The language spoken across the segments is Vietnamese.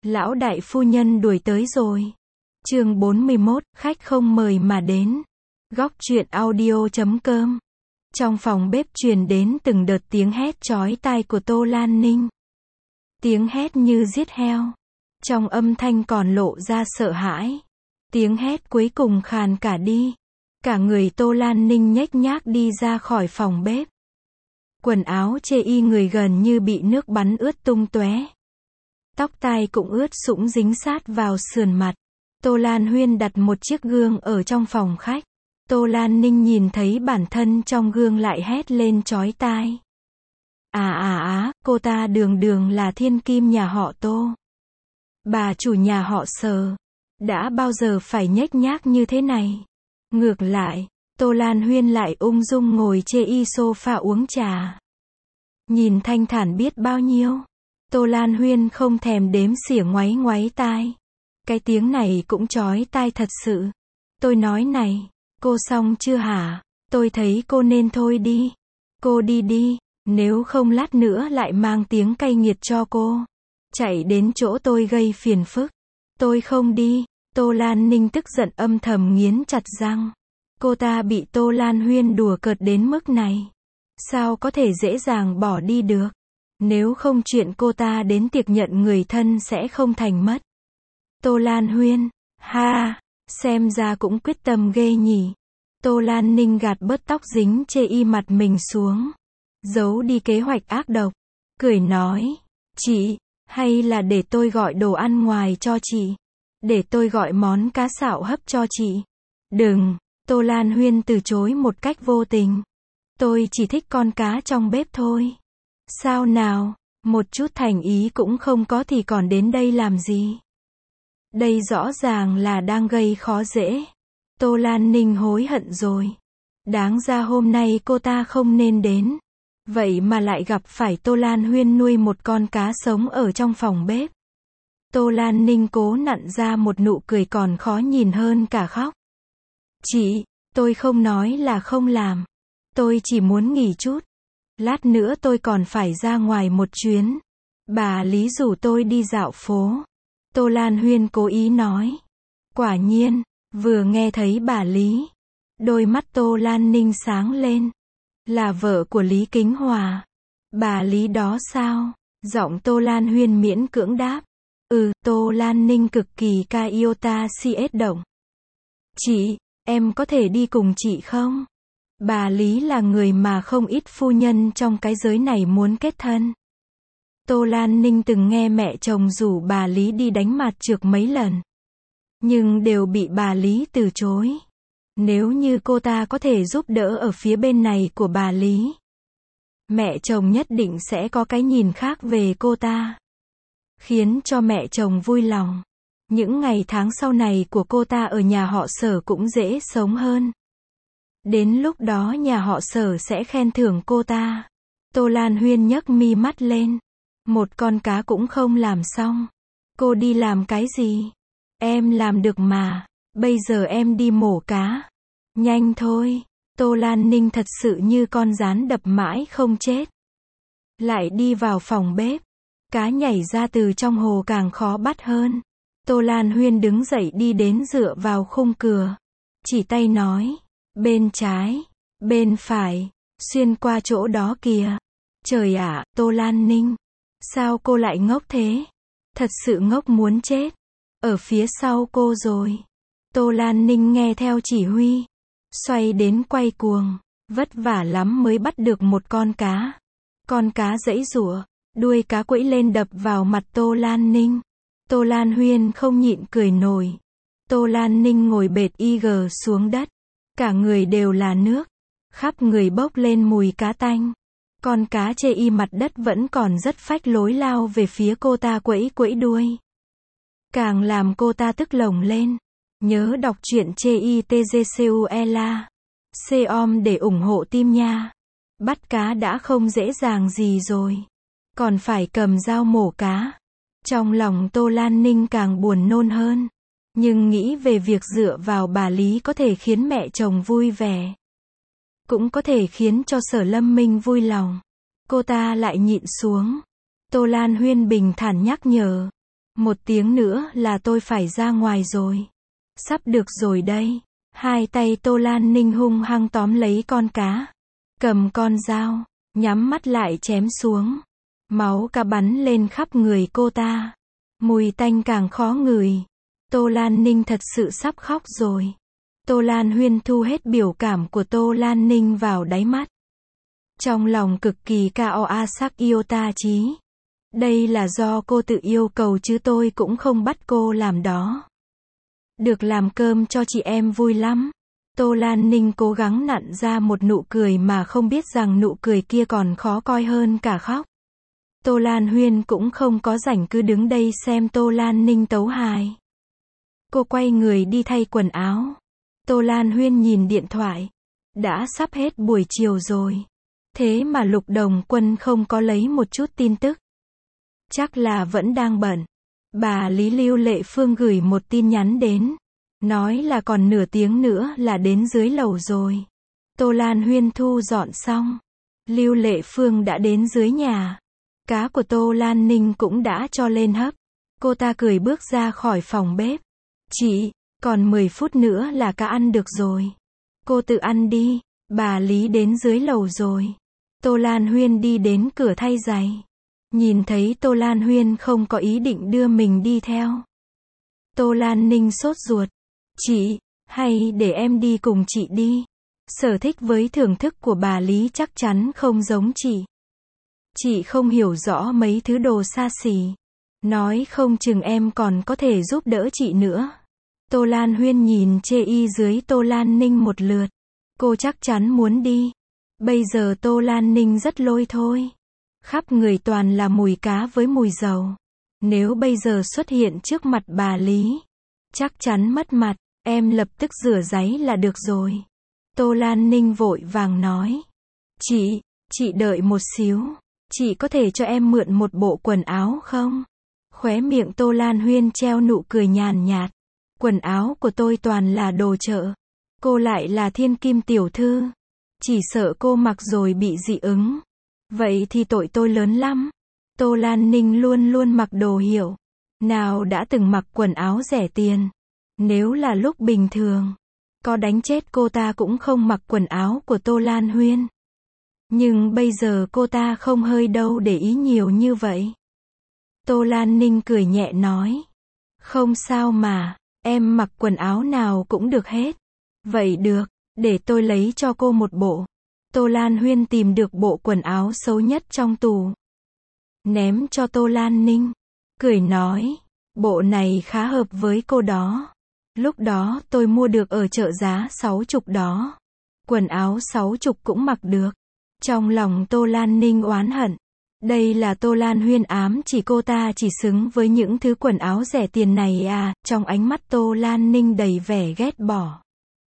Lão đại phu nhân đuổi tới rồi. Chương 41, khách không mời mà đến. Góc truyện audio.com. Trong phòng bếp truyền đến từng đợt tiếng hét chói tai của Tô Lan Ninh. Tiếng hét như giết heo. Trong âm thanh còn lộ ra sợ hãi. Tiếng hét cuối cùng khàn cả đi. Cả người Tô Lan Ninh nhếch nhác đi ra khỏi phòng bếp. Quần áo chê y người gần như bị nước bắn ướt tung tóe. Tóc tai cũng ướt sũng dính sát vào sườn mặt. Tô Lan Huyên đặt một chiếc gương ở trong phòng khách. Tô Lan Ninh nhìn thấy bản thân trong gương lại hét lên chói tai. Cô ta đường đường là thiên kim nhà họ Tô. Bà chủ nhà họ Sở. Đã bao giờ phải nhếch nhác như thế này. Ngược lại, Tô Lan Huyên lại ung dung ngồi chê y sofa uống trà. Nhìn thanh thản biết bao nhiêu. Tô Lan Huyên không thèm đếm xỉa ngoáy ngoáy tai. Cái tiếng này cũng chói tai thật sự. Tôi nói này, cô xong chưa hả? Tôi thấy cô nên thôi đi. Cô đi đi, nếu không lát nữa lại mang tiếng cay nghiệt cho cô. Chạy đến chỗ tôi gây phiền phức. Tôi không đi. Tô Lan Ninh tức giận âm thầm nghiến chặt răng. Cô ta bị Tô Lan Huyên đùa cợt đến mức này. Sao có thể dễ dàng bỏ đi được? Nếu không chuyện cô ta đến tiệc nhận người thân sẽ không thành mất. Tô Lan Huyên, ha, xem ra cũng quyết tâm ghê nhỉ. Tô Lan Ninh gạt bớt tóc dính chê y mặt mình xuống. Giấu đi kế hoạch ác độc. Cười nói, chị, hay là để tôi gọi đồ ăn ngoài cho chị? Để tôi gọi món cá xạo hấp cho chị? Đừng, Tô Lan Huyên từ chối một cách vô tình. Tôi chỉ thích con cá trong bếp thôi. Sao nào, một chút thành ý cũng không có thì còn đến đây làm gì? Đây rõ ràng là đang gây khó dễ. Tô Lan Ninh hối hận rồi. Đáng ra hôm nay cô ta không nên đến. Vậy mà lại gặp phải Tô Lan Huyên nuôi một con cá sống ở trong phòng bếp. Tô Lan Ninh cố nặn ra một nụ cười còn khó nhìn hơn cả khóc. Chị, tôi không nói là không làm. Tôi chỉ muốn nghỉ chút. Lát nữa tôi còn phải ra ngoài một chuyến. Bà Lý rủ tôi đi dạo phố. Tô Lan Huyên cố ý nói. Quả nhiên, vừa nghe thấy bà Lý. Đôi mắt Tô Lan Ninh sáng lên. Là vợ của Lý Kính Hòa. Bà Lý đó sao? Giọng Tô Lan Huyên miễn cưỡng đáp. Tô Lan Ninh cực kỳ ca iota CS động. Chị, em có thể đi cùng chị không? Bà Lý là người mà không ít phu nhân trong cái giới này muốn kết thân. Tô Lan Ninh từng nghe mẹ chồng rủ bà Lý đi đánh mặt trược mấy lần. Nhưng đều bị bà Lý từ chối. Nếu như cô ta có thể giúp đỡ ở phía bên này của bà Lý, mẹ chồng nhất định sẽ có cái nhìn khác về cô ta. Khiến cho mẹ chồng vui lòng. Những ngày tháng sau này của cô ta ở nhà họ Sở cũng dễ sống hơn. Đến lúc đó nhà họ Sở sẽ khen thưởng cô ta. Tô Lan Huyên nhấc mi mắt lên. Một con cá cũng không làm xong. Cô đi làm cái gì? Em làm được mà. Bây giờ em đi mổ cá. Nhanh thôi. Tô Lan Ninh thật sự như con gián đập mãi không chết. Lại đi vào phòng bếp. Cá nhảy ra từ trong hồ càng khó bắt hơn. Tô Lan Huyên đứng dậy đi đến dựa vào khung cửa. Chỉ tay nói. Bên trái. Bên phải. Xuyên qua chỗ đó kìa. Trời ạ, Tô Lan Ninh. Sao cô lại ngốc thế? Thật sự ngốc muốn chết. Ở phía sau cô rồi. Tô Lan Ninh nghe theo chỉ huy. Xoay đến quay cuồng. Vất vả lắm mới bắt được một con cá. Con cá giãy giụa. Đuôi cá quẫy lên đập vào mặt Tô Lan Ninh. Tô Lan Huyên không nhịn cười nổi. Tô Lan Ninh ngồi bệt y gờ xuống đất. Cả người đều là nước. Khắp người bốc lên mùi cá tanh. Con cá chê y mặt đất vẫn còn rất phách lối lao về phía cô ta quẫy quẫy đuôi. Càng làm cô ta tức lồng lên. Nhớ đọc truyện chê y TGCUELA. COM để ủng hộ team nha. Bắt cá đã không dễ dàng gì rồi. Còn phải cầm dao mổ cá. Trong lòng Tô Lan Ninh càng buồn nôn hơn. Nhưng nghĩ về việc dựa vào bà Lý có thể khiến mẹ chồng vui vẻ. Cũng có thể khiến cho Sở Lâm Minh vui lòng. Cô ta lại nhịn xuống. Tô Lan Huyên bình thản nhắc nhở. 1 tiếng nữa là tôi phải ra ngoài rồi. Sắp được rồi đây. Hai tay Tô Lan Ninh hung hăng tóm lấy con cá. Cầm con dao, nhắm mắt lại chém xuống. Máu cá bắn lên khắp người cô ta. Mùi tanh càng khó ngửi. Tô Lan Ninh thật sự sắp khóc rồi. Tô Lan Huyên thu hết biểu cảm của Tô Lan Ninh vào đáy mắt. Trong lòng cực kỳ cao a sắc yêu ta chí. Đây là do cô tự yêu cầu chứ tôi cũng không bắt cô làm đó. Được làm cơm cho chị em vui lắm. Tô Lan Ninh cố gắng nặn ra một nụ cười mà không biết rằng nụ cười kia còn khó coi hơn cả khóc. Tô Lan Huyên cũng không có rảnh cứ đứng đây xem Tô Lan Ninh tấu hài. Cô quay người đi thay quần áo. Tô Lan Huyên nhìn điện thoại. Đã sắp hết buổi chiều rồi. Thế mà Lục Đồng Quân không có lấy một chút tin tức. Chắc là vẫn đang bận. Bà Lý Lưu Lệ Phương gửi một tin nhắn đến. Nói là còn nửa tiếng nữa là đến dưới lầu rồi. Tô Lan Huyên thu dọn xong. Lưu Lệ Phương đã đến dưới nhà. Cá của Tô Lan Ninh cũng đã cho lên hấp. Cô ta cười bước ra khỏi phòng bếp. Chị, còn 10 phút nữa là cá ăn được rồi. Cô tự ăn đi. Bà Lý đến dưới lầu rồi. Tô Lan Huyên đi đến cửa thay giày. Nhìn thấy Tô Lan Huyên không có ý định đưa mình đi theo. Tô Lan Ninh sốt ruột. Chị, hay để em đi cùng chị đi. Sở thích với thưởng thức của bà Lý chắc chắn không giống chị. Chị không hiểu rõ mấy thứ đồ xa xỉ. Nói không chừng em còn có thể giúp đỡ chị nữa. Tô Lan Huyên nhìn chê y dưới Tô Lan Ninh một lượt. Cô chắc chắn muốn đi. Bây giờ Tô Lan Ninh rất lôi thôi. Khắp người toàn là mùi cá với mùi dầu. Nếu bây giờ xuất hiện trước mặt bà Lý, chắc chắn mất mặt. Em lập tức rửa ráy là được rồi. Tô Lan Ninh vội vàng nói. Chị đợi một xíu. Chị có thể cho em mượn một bộ quần áo không? Khóe miệng Tô Lan Huyên treo nụ cười nhàn nhạt. Quần áo của tôi toàn là đồ chợ. Cô lại là thiên kim tiểu thư. Chỉ sợ cô mặc rồi bị dị ứng. Vậy thì tội tôi lớn lắm. Tô Lan Ninh luôn luôn mặc đồ hiệu. Nào đã từng mặc quần áo rẻ tiền. Nếu là lúc bình thường, có đánh chết cô ta cũng không mặc quần áo của Tô Lan Huyên. Nhưng bây giờ cô ta không hơi đâu để ý nhiều như vậy. Tô Lan Ninh cười nhẹ nói. Không sao mà, em mặc quần áo nào cũng được hết. Vậy được, để tôi lấy cho cô một bộ. Tô Lan Huyên tìm được bộ quần áo xấu nhất trong tủ. Ném cho Tô Lan Ninh. Cười nói, bộ này khá hợp với cô đó. Lúc đó tôi mua được ở chợ giá 60 đó. Quần áo 60 cũng mặc được. Trong lòng Tô Lan Ninh oán hận. Đây là Tô Lan Huyên ám chỉ cô ta chỉ xứng với những thứ quần áo rẻ tiền này à. Trong ánh mắt Tô Lan Ninh đầy vẻ ghét bỏ.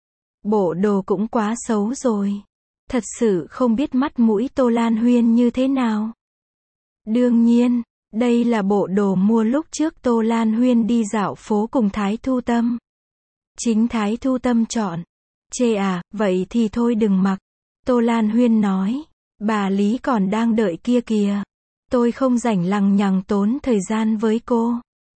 Bộ đồ cũng quá xấu rồi. Thật sự không biết mắt mũi Tô Lan Huyên như thế nào. Đương nhiên, đây là bộ đồ mua lúc trước Tô Lan Huyên đi dạo phố cùng Thái Thu Tâm. Chính Thái Thu Tâm chọn. Chê à, vậy thì thôi đừng mặc. Tô Lan Huyên nói. Bà Lý còn đang đợi kia kìa. Tôi không rảnh lằng nhằng tốn thời gian với cô.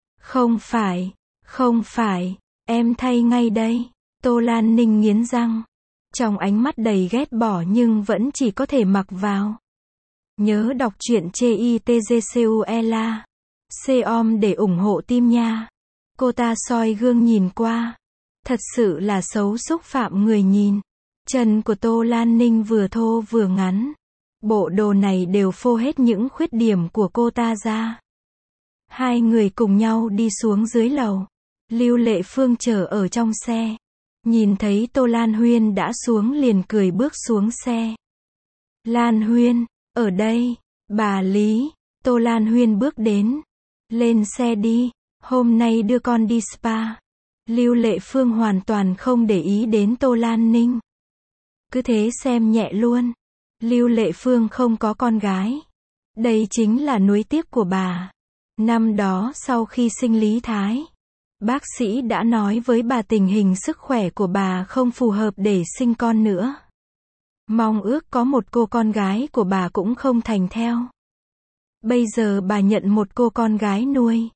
Không phải, em thay ngay đây. Tô Lan Ninh nghiến răng. Trong ánh mắt đầy ghét bỏ nhưng vẫn chỉ có thể mặc vào. Nhớ đọc truyện CITGCUELA. COM để ủng hộ team nha. Cô ta soi gương nhìn qua. Thật sự là xấu xúc phạm người nhìn. Chân của Tô Lan Ninh vừa thô vừa ngắn. Bộ đồ này đều phô hết những khuyết điểm của cô ta ra. Hai người cùng nhau đi xuống dưới lầu. Lưu Lệ Phương chờ ở trong xe. Nhìn thấy Tô Lan Huyên đã xuống liền cười bước xuống xe. Lan Huyên, ở đây. Bà Lý. Tô Lan Huyên bước đến. Lên xe đi. Hôm nay đưa con đi spa. Lưu Lệ Phương hoàn toàn không để ý đến Tô Lan Ninh. Cứ thế xem nhẹ luôn. Lưu Lệ Phương không có con gái. Đây chính là nuối tiếc của bà. Năm đó sau khi sinh Lý Thái, bác sĩ đã nói với bà tình hình sức khỏe của bà không phù hợp để sinh con nữa. Mong ước có một cô con gái của bà cũng không thành theo. Bây giờ bà nhận một cô con gái nuôi.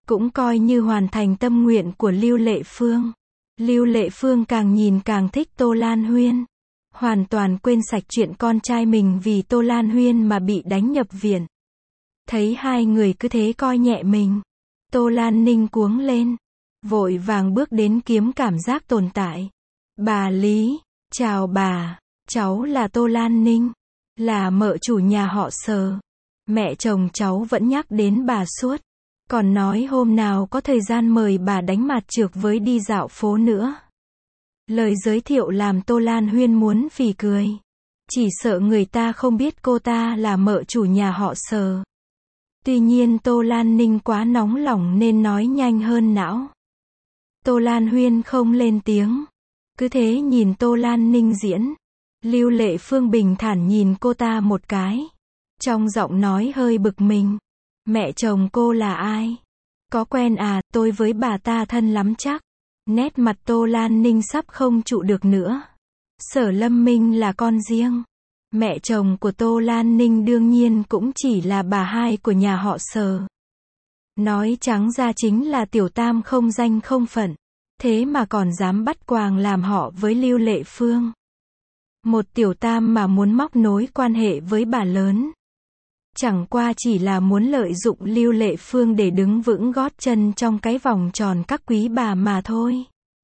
Cũng coi như hoàn thành tâm nguyện của Lưu Lệ Phương. Lưu Lệ Phương càng nhìn càng thích Tô Lan Huyên. Hoàn toàn quên sạch chuyện con trai mình vì Tô Lan Huyên mà bị đánh nhập viện. Thấy hai người cứ thế coi nhẹ mình. Tô Lan Ninh cuống lên. Vội vàng bước đến kiếm cảm giác tồn tại. Bà Lý, chào bà, cháu là Tô Lan Ninh, là mợ chủ nhà họ Sờ. Mẹ chồng cháu vẫn nhắc đến bà suốt. Còn nói hôm nào có thời gian mời bà đánh mặt trược với đi dạo phố nữa. Lời giới thiệu làm Tô Lan Huyên muốn phì cười. Chỉ sợ người ta không biết cô ta là mợ chủ nhà họ Sờ. Tuy nhiên Tô Lan Ninh quá nóng lòng nên nói nhanh hơn não. Tô Lan Huyên không lên tiếng. Cứ thế nhìn Tô Lan Ninh diễn. Lưu Lệ Phương bình thản nhìn cô ta một cái. Trong giọng nói hơi bực mình. Mẹ chồng cô là ai? Có quen à, tôi với bà ta thân lắm chắc. Nét mặt Tô Lan Ninh sắp không trụ được nữa. Sở Lâm Minh là con riêng. Mẹ chồng của Tô Lan Ninh đương nhiên cũng chỉ là bà hai của nhà họ Sờ. Nói trắng ra chính là tiểu tam không danh không phận. Thế mà còn dám bắt quàng làm họ với Lưu Lệ Phương. Một tiểu tam mà muốn móc nối quan hệ với bà lớn. Chẳng qua chỉ là muốn lợi dụng Lưu Lệ Phương để đứng vững gót chân trong cái vòng tròn các quý bà mà thôi.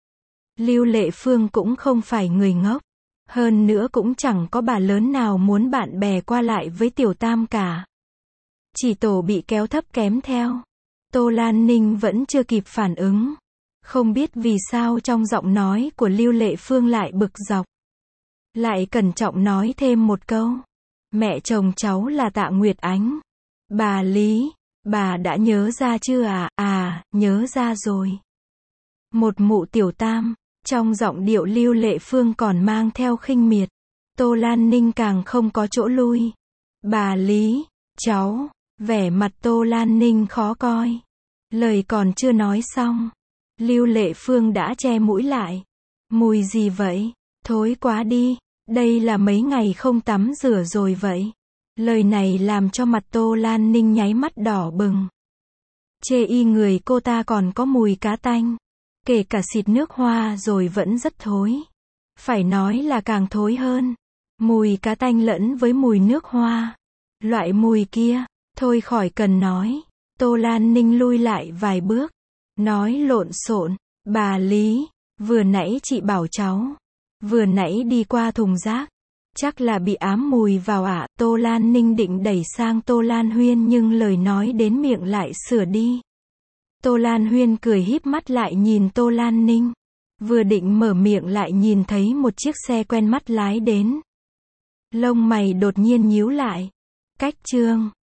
Lưu Lệ Phương cũng không phải người ngốc. Hơn nữa cũng chẳng có bà lớn nào muốn bạn bè qua lại với tiểu tam cả. Chỉ tổ bị kéo thấp kém theo. Tô Lan Ninh vẫn chưa kịp phản ứng. Không biết vì sao trong giọng nói của Lưu Lệ Phương lại bực dọc. Lại cẩn trọng nói thêm một câu. Mẹ chồng cháu là Tạ Nguyệt Ánh. Bà Lý, bà đã nhớ ra chưa à? À, nhớ ra rồi. Một mụ tiểu tam. Trong giọng điệu Lưu Lệ Phương còn mang theo khinh miệt. Tô Lan Ninh càng không có chỗ lui. Bà Lý, cháu, vẻ mặt Tô Lan Ninh khó coi. Lời còn chưa nói xong. Lưu Lệ Phương đã che mũi lại. Mùi gì vậy? Thối quá đi. Đây là mấy ngày không tắm rửa rồi vậy. Lời này làm cho mặt Tô Lan Ninh nháy mắt đỏ bừng. Chê y người cô ta còn có mùi cá tanh. Kể cả xịt nước hoa rồi vẫn rất thối. Phải nói là càng thối hơn. Mùi cá tanh lẫn với mùi nước hoa. Loại mùi kia, thôi khỏi cần nói. Tô Lan Ninh lui lại vài bước. Nói lộn xộn. Bà Lý, vừa nãy chị bảo cháu. Vừa nãy đi qua thùng rác. Chắc là bị ám mùi vào ạ. Tô Lan Ninh định đẩy sang Tô Lan Huyên nhưng lời nói đến miệng lại sửa đi. Tô Lan Huyên cười híp mắt lại nhìn Tô Lan Ninh. Vừa định mở miệng lại nhìn thấy một chiếc xe quen mắt lái đến. Lông mày đột nhiên nhíu lại. Cách chương